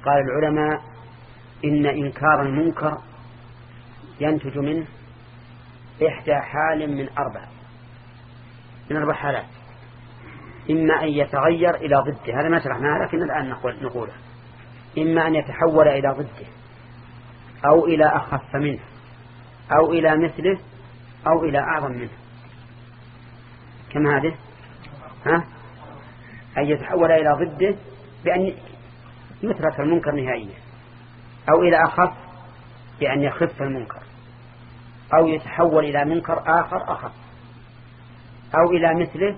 قال العلماء إن إنكار المنكر ينتج منه إحدى حال من أربع حالات. إما أن يتغير إلى ضده، هذا ما شرحناه لكن الآن نقوله. إما أن يتحول إلى ضده، أو إلى أخف منه، أو إلى مثله، أو إلى أعظم منه. كم هذه؟ أن يتحول إلى ضده بأن يترك المنكر نهائيا، أو إلى أخف بأن يخف المنكر، أو يتحول إلى منكر آخر أخف، أو إلى مثله،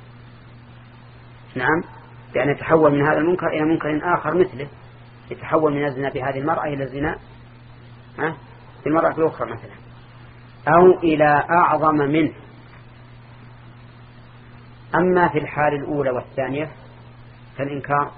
نعم، بأن يتحول من هذا المنكر إلى منكر آخر مثله، يتحول من الزنا بهذه المرأة إلى الزنا بالمرأة الأخرى مثلا، أو إلى أعظم منه. أما في الحال الأولى والثانية فالإنكار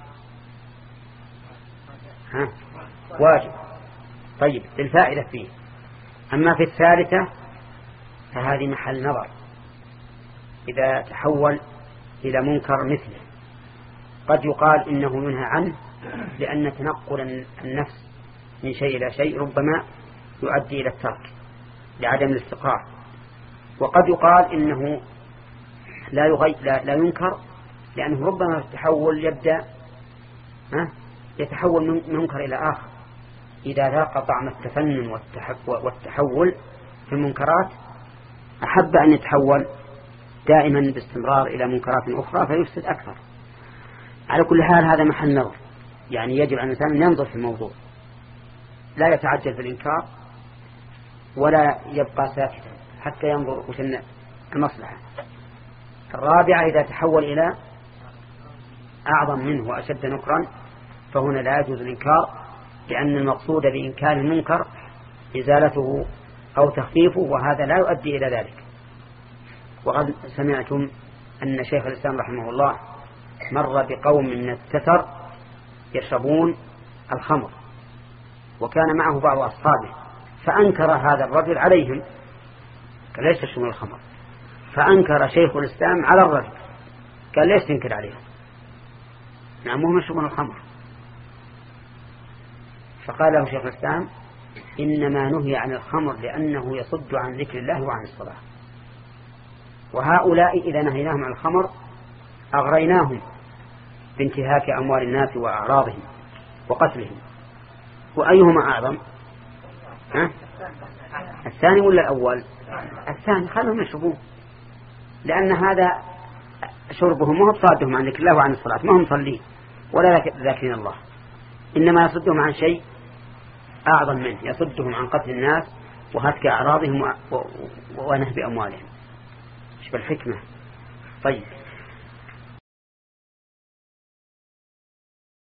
واجب. طيب، للفائدة فيه. أما في الثالثة فهذه محل نظر. إذا تحول إلى منكر مثله قد يقال إنه ينهى عنه، لأن تنقل النفس من شيء إلى شيء ربما يؤدي إلى الترك لعدم الاستقرار. وقد يقال إنه لا ينكر، لأنه ربما التحول يبدأ يتحول من منكر إلى آخر. إذا ذاق طعم التفنن والتحول في المنكرات أحب أن يتحول دائما باستمرار إلى منكرات أخرى فيفسد أكثر. على كل حال هذا محل نظر، يعني يجب على الإنسان أن ينظر في الموضوع، لا يتعجل في الإنكار ولا يبقى ساكتا حتى ينظر وش المصلحة. الرابعة إذا تحول إلى أعظم منه وأشد نكرا فهنا لا يجوز الإنكار، لأن المقصود بإنكار المنكر إزالته أو تخفيفه، وهذا لا يؤدي إلى ذلك. وقد سمعتم أن شيخ الإسلام رحمه الله مر بقوم من التتر يشربون الخمر، وكان معه بعض أصحابه، فأنكر هذا الرجل عليهم، قال ليس يشربون الخمر. فأنكر شيخ الإسلام على الرجل، قال ليس تنكر عليهم، نعم هم يشربون الخمر. فقال له شيخ الإسلام إنما نهي عن الخمر لأنه يصد عن ذكر الله وعن الصلاة، وهؤلاء إذا نهيناهم عن الخمر أغريناهم بانتهاك أموال الناس وأعراضهم وقتلهم. وأيهما أعظم؟ الثاني ولا الأول؟ الثاني، خلهم يشربون، لأن هذا شربهم ما هو صادهم عن ذكر الله وعن الصلاة، ما هم صلين ولا ذاكرين الله، إنما يصدهم عن شيء أعظم منه، يصدهم عن قتل الناس وهتك أعراضهم ونهب أموالهم. شوف الحكمة. طيب،